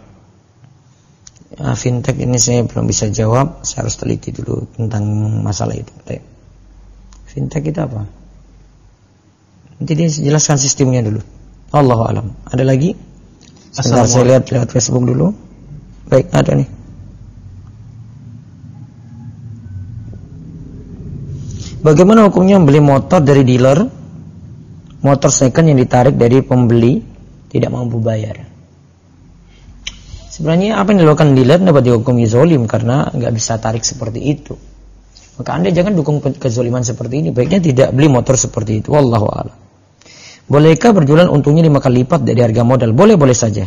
Fintech ini saya belum bisa jawab. Saya harus teliti dulu tentang masalah itu. Fintech itu apa? Nanti dia jelaskan sistemnya dulu. Allahu a'lam. Ada lagi? Sebentar, saya lihat lewat Facebook dulu. Baik, ada nih. Bagaimana hukumnya membeli motor dari dealer, motor second yang ditarik dari pembeli tidak mampu bayar? Sebenarnya apa yang dilakukan dealer dapat dihukumi zalim karena nggak bisa tarik seperti itu. Maka Anda jangan dukung kezaliman seperti ini. Baiknya tidak beli motor seperti itu. Wallahu a'lam. Bolehkah berjualan untungnya 5 kali lipat dari harga modal? Boleh saja.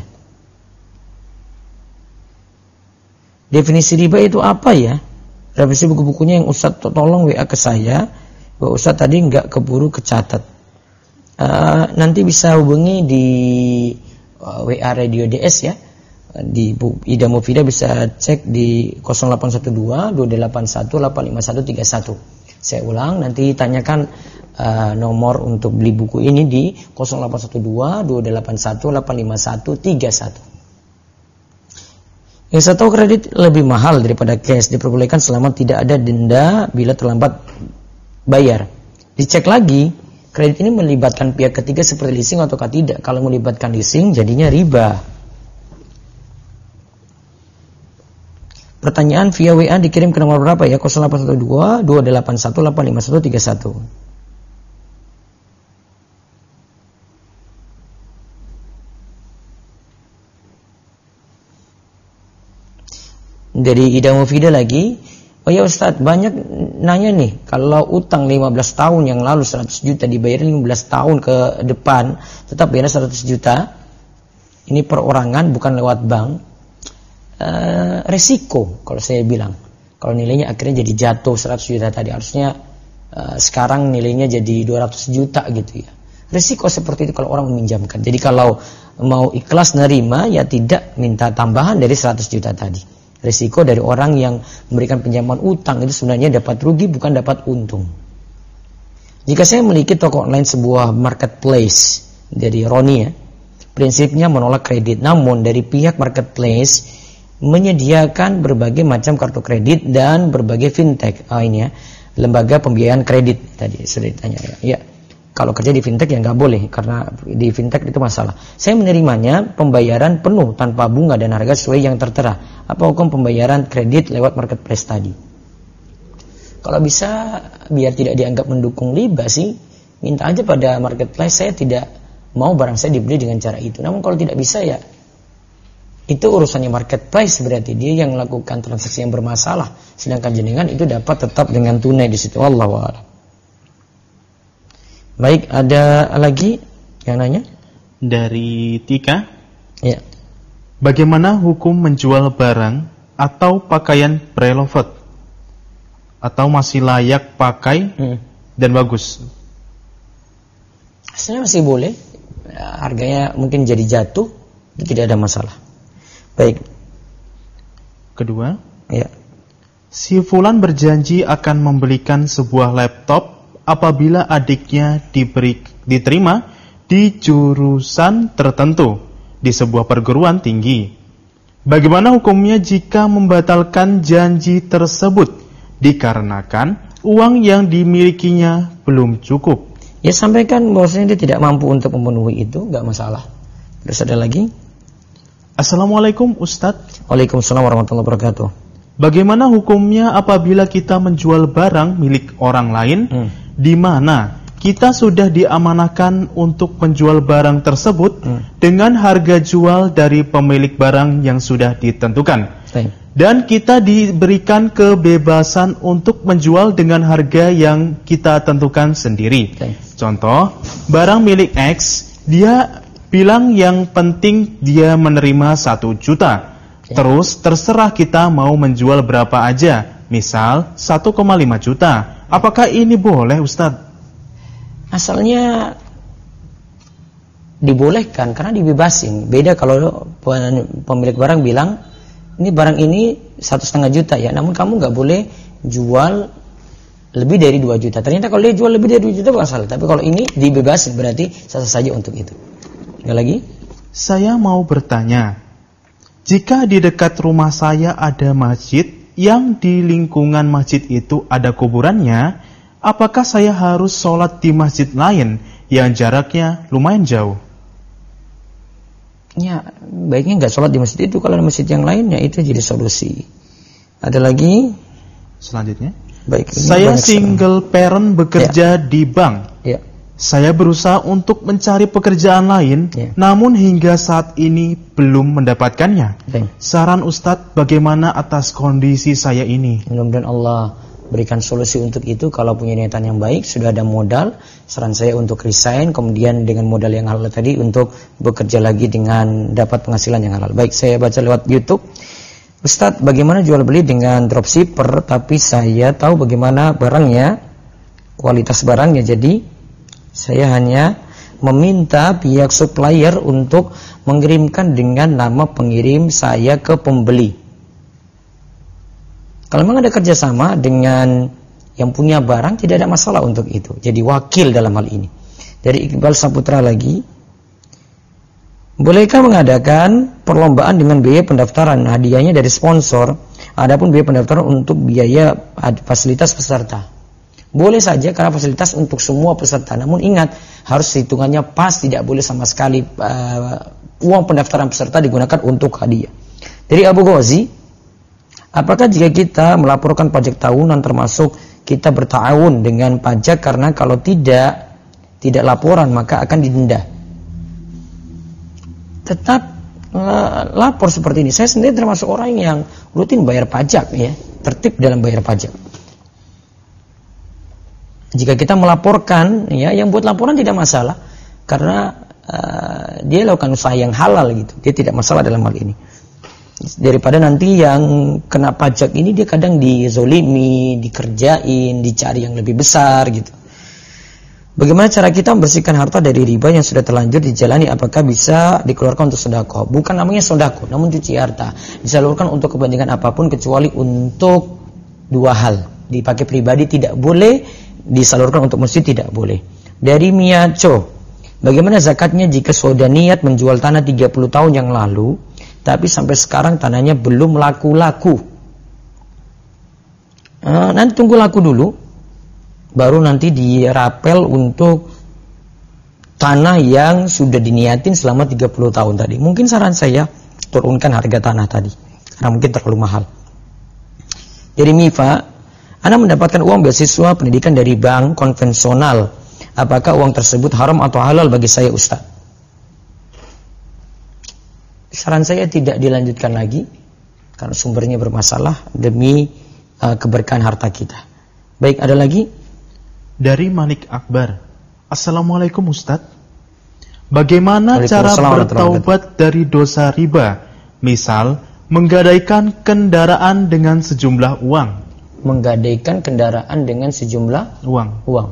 Definisi riba itu apa ya? Revisi buku-bukunya yang Ustaz tolong WA ke saya. Bahwa Ustaz tadi nggak keburu kecatat. Nanti bisa hubungi di WA Radio DS ya. Di Ida Mufidah bisa cek di 0812 281 85131. Saya ulang, nanti tanyakan nomor untuk beli buku ini di 0812 281 85131. Yang saya tahu kredit lebih mahal daripada cash, diperbolehkan selama tidak ada denda bila terlambat bayar. Dicek lagi, kredit ini melibatkan pihak ketiga seperti leasing ataukah tidak. Kalau melibatkan leasing, jadinya riba. Pertanyaan via WA dikirim ke nomor berapa ya? 0812 281 85131. Dari Ida Mufidah lagi, oh ya Ustadz, banyak nanya nih, kalau utang 15 tahun yang lalu 100 juta dibayarin 15 tahun ke depan, tetap bayar 100 juta, ini perorangan bukan lewat bank, resiko kalau saya bilang. Kalau nilainya akhirnya jadi jatuh 100 juta tadi, harusnya sekarang nilainya jadi 200 juta gitu ya. Resiko seperti itu kalau orang meminjamkan. Jadi kalau mau ikhlas nerima, ya tidak minta tambahan dari 100 juta tadi. Risiko dari orang yang memberikan pinjaman utang itu sebenarnya dapat rugi bukan dapat untung. Jika saya memiliki toko online sebuah marketplace dari Roni ya, prinsipnya menolak kredit, namun dari pihak marketplace menyediakan berbagai macam kartu kredit dan berbagai fintech. Ini ya, lembaga pembiayaan kredit tadi sudah ditanya ya. Kalau kerja di fintech ya nggak boleh, karena di fintech itu masalah. Saya menerimanya pembayaran penuh tanpa bunga dan harga sesuai yang tertera. Apa hukum pembayaran kredit lewat marketplace tadi? Kalau bisa biar tidak dianggap mendukung riba sih, minta aja pada marketplace, saya tidak mau barang saya dibeli dengan cara itu. Namun kalau tidak bisa ya itu urusannya marketplace, berarti dia yang melakukan transaksi yang bermasalah. Sedangkan jenengan itu dapat tetap dengan tunai di situ. Wallahu a'lam. Baik, ada lagi yang nanya? Dari Tika. Ya. Bagaimana hukum menjual barang atau pakaian pre-loved? Atau masih layak pakai dan bagus? Sebenarnya masih boleh. Harganya mungkin jadi jatuh, itu tidak ada masalah. Baik. Kedua. Ya. Si Fulan berjanji akan membelikan sebuah laptop apabila adiknya diterima di jurusan tertentu di sebuah perguruan tinggi. Bagaimana hukumnya jika membatalkan janji tersebut dikarenakan uang yang dimilikinya belum cukup? Ya, sampaikan bahwasanya dia tidak mampu untuk memenuhi itu, enggak masalah. Terus ada lagi? Assalamualaikum Ustadz. Waalaikumsalam warahmatullahi wabarakatuh. Bagaimana hukumnya apabila kita menjual barang milik orang lain di mana kita sudah diamanahkan untuk menjual barang tersebut dengan harga jual dari pemilik barang yang sudah ditentukan, dan kita diberikan kebebasan untuk menjual dengan harga yang kita tentukan sendiri. Contoh, barang milik X, dia bilang yang penting dia menerima 1 juta. Terus terserah kita mau menjual berapa aja, misal 1,5 juta. Apakah ini boleh, Ustadz? Asalnya dibolehkan karena dibebasin. Beda kalau pemilik barang bilang ini barang ini 1,5 juta ya, namun kamu nggak boleh jual lebih dari 2 juta. Ternyata kalau dia jual lebih dari 2 juta bukan salah, tapi kalau ini dibebasin berarti sah saja untuk itu. Ada lagi? Saya mau bertanya, jika di dekat rumah saya ada masjid yang di lingkungan masjid itu ada kuburannya, apakah saya harus sholat di masjid lain yang jaraknya lumayan jauh? Ya, baiknya nggak sholat di masjid itu. Kalau di masjid yang lainnya itu jadi solusi. Ada lagi? Selanjutnya. Baik. Saya single parent bekerja di bank. Ya. Saya berusaha untuk mencari pekerjaan lain, namun hingga saat ini belum mendapatkannya. Saran Ustadz bagaimana atas kondisi saya ini? Mudah-mudahan Allah berikan solusi untuk itu. Kalau punya niatan yang baik, sudah ada modal, saran saya untuk resign, kemudian dengan modal yang halal tadi untuk bekerja lagi dengan dapat penghasilan yang halal. Baik, saya baca lewat YouTube. Ustadz, bagaimana jual beli dengan dropshipper tapi saya tahu bagaimana barangnya, kualitas barangnya, jadi saya hanya meminta pihak supplier untuk mengirimkan dengan nama pengirim saya ke pembeli. Kalau memang ada kerjasama dengan yang punya barang, tidak ada masalah untuk itu. Jadi wakil dalam hal ini. Dari Iqbal Saputra lagi, bolehkah mengadakan perlombaan dengan biaya pendaftaran? Hadiahnya dari sponsor, adapun biaya pendaftaran untuk biaya fasilitas peserta. Boleh saja karena fasilitas untuk semua peserta. Namun ingat, harus hitungannya pas, tidak boleh sama sekali uang pendaftaran peserta digunakan untuk hadiah. Dari Abu Ghazi, apakah jika kita melaporkan pajak tahunan termasuk kita bertawun dengan pajak, karena kalau tidak laporan maka akan didenda? Tetap lapor seperti ini. Saya sendiri termasuk orang yang rutin bayar pajak, ya, tertib dalam bayar pajak. Jika kita melaporkan, ya, yang buat laporan tidak masalah karena dia lakukan usaha yang halal gitu. Dia tidak masalah dalam hal ini. Daripada nanti yang kena pajak ini dia kadang dizolimi, dikerjain, dicari yang lebih besar gitu. Bagaimana cara kita membersihkan harta dari riba yang sudah terlanjur dijalani? Apakah bisa dikeluarkan untuk sedekah? Bukan namanya sedekah, namun cuci harta. Disalurkan untuk kepentingan apapun kecuali untuk dua hal. Dipakai pribadi tidak boleh, disalurkan untuk masjid tidak boleh. Dari Miyacho, bagaimana zakatnya jika sudah niat menjual tanah 30 tahun yang lalu, tapi sampai sekarang tanahnya belum laku-laku? Nanti tunggu laku dulu, baru nanti dirapel untuk tanah yang sudah diniatin selama 30 tahun tadi. Mungkin saran saya turunkan harga tanah tadi, karena mungkin terlalu mahal. Dari Mifa, Anda mendapatkan uang beasiswa pendidikan dari bank konvensional. Apakah uang tersebut haram atau halal bagi saya, Ustaz? Saran saya tidak dilanjutkan lagi karena sumbernya bermasalah demi keberkahan harta kita. Baik, ada lagi? Dari Manik Akbar. Assalamualaikum Ustaz. Bagaimana cara bertaubat dari dosa riba? Misal, menggadaikan kendaraan dengan sejumlah uang. Menggadaikan kendaraan dengan sejumlah uang.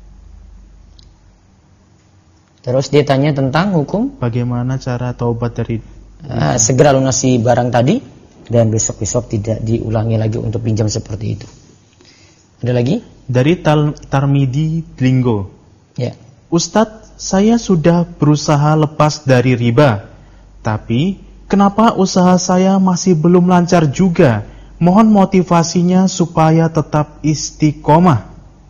Terus dia tanya tentang hukum. Bagaimana cara taubat dari segera lunasi barang tadi dan besok-besok tidak diulangi lagi untuk pinjam seperti itu. Ada lagi? Dari Tarmidi Dlingo. Ya. Ustadz, saya sudah berusaha lepas dari riba, tapi kenapa usaha saya masih belum lancar juga? Mohon motivasinya supaya tetap istiqomah.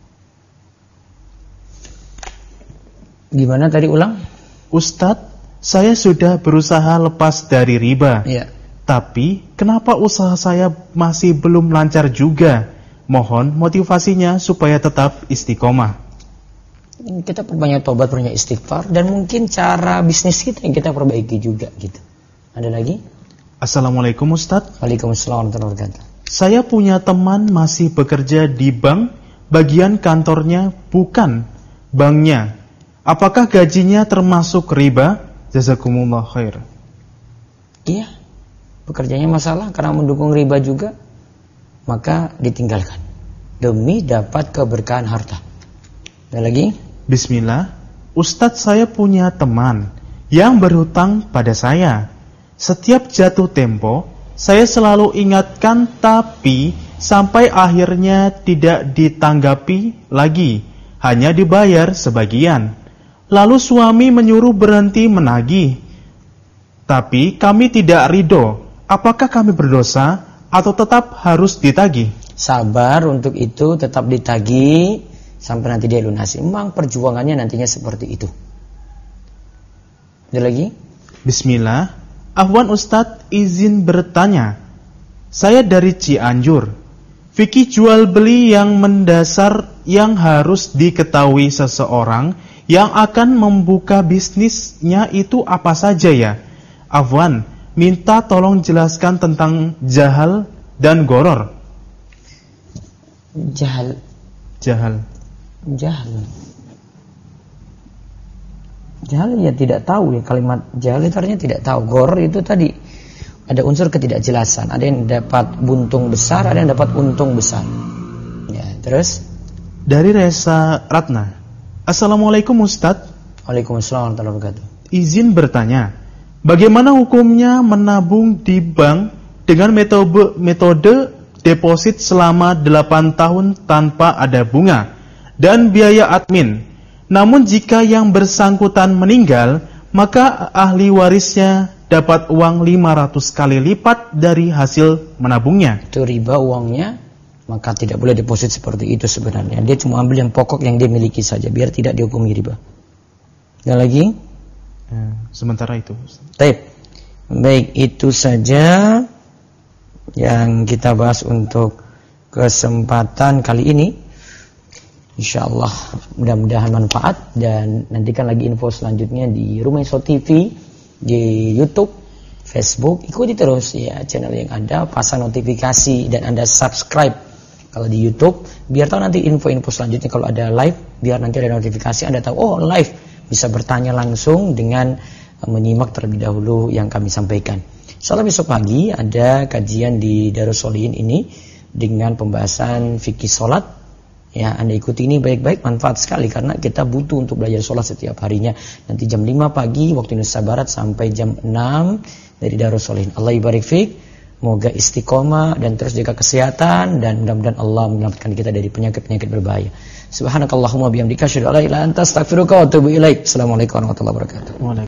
Gimana tadi, ulang? Ustadz, saya sudah berusaha lepas dari riba, ya, tapi kenapa usaha saya masih belum lancar juga? Mohon motivasinya supaya tetap istiqomah. Kita perbanyak tobat, perbanyak istighfar, dan mungkin cara bisnis kita yang kita perbaiki juga gitu. Ada lagi? Assalamualaikum Ustadz. Waalaikumsalam warahmatullahi wabarakatuh. Saya punya teman masih bekerja di bank, bagian kantornya bukan banknya. Apakah gajinya termasuk riba? Jazakumullah khair. Iya, pekerjaannya masalah karena mendukung riba juga, maka ditinggalkan demi dapat keberkahan harta. Ada lagi? Bismillah. Ustadz, saya punya teman yang berhutang pada saya. Setiap jatuh tempo, saya selalu ingatkan, tapi sampai akhirnya tidak ditanggapi lagi, hanya dibayar sebagian. Lalu suami menyuruh berhenti menagih, tapi kami tidak ridho. Apakah kami berdosa atau tetap harus ditagih? Sabar untuk itu, tetap ditagih sampai nanti dia lunasi. Memang perjuangannya nantinya seperti itu. Ada lagi? Bismillah. Ahwan Ustadz, izin bertanya. Saya dari Cianjur. Fikih jual beli yang mendasar yang harus diketahui seseorang yang akan membuka bisnisnya itu apa saja ya? Afwan, minta tolong jelaskan tentang jahal dan goror. Jahal. Jahal. Jahal ya tidak tahu ya, kalimat jahal itu artinya tidak tahu. Gor itu tadi ada unsur ketidakjelasan. Ada yang dapat buntung besar, ada yang dapat untung besar. Ya, terus dari Resa Ratna. Assalamualaikum Ustadz. Waalaikumsalam warahmatullahi wabarakatuh. Izin bertanya, bagaimana hukumnya menabung di bank dengan metode deposit selama 8 tahun tanpa ada bunga dan biaya admin? Namun jika yang bersangkutan meninggal, maka ahli warisnya dapat uang 500 kali lipat dari hasil menabungnya. Itu riba uangnya, maka tidak boleh deposit seperti itu sebenarnya. Dia cuma ambil yang pokok yang dia miliki saja, biar tidak dihukumi riba. Ada lagi? Sementara itu. Baik, itu saja yang kita bahas untuk kesempatan kali ini. InsyaAllah mudah-mudahan manfaat. Dan nantikan lagi info selanjutnya di Rumaiso TV, di YouTube, Facebook. Ikuti terus ya channel yang ada, pasang notifikasi dan Anda subscribe kalau di YouTube, biar tahu nanti info-info selanjutnya. Kalau ada live, biar nanti ada notifikasi, Anda tahu, oh live, bisa bertanya langsung dengan menyimak terlebih dahulu yang kami sampaikan. Insyaallah besok pagi ada kajian di Darus Sholihin ini dengan pembahasan fikih sholat. Ya, Anda ikuti ini baik-baik, manfaat sekali karena kita butuh untuk belajar sholat setiap harinya. Nanti jam 5 pagi waktu Indonesia Barat sampai jam 6 dari Darus Sholihin. Allah ibarik fiik. Semoga istiqomah dan terus jaga kesehatan, dan mudah-mudahan Allah menyelamatkan kita dari penyakit-penyakit berbahaya. Subhanakallahumma bihamdika asyhadu an la ilaha illa anta astaghfiruka wa atubu ilaik. Assalamualaikum warahmatullahi wabarakatuh.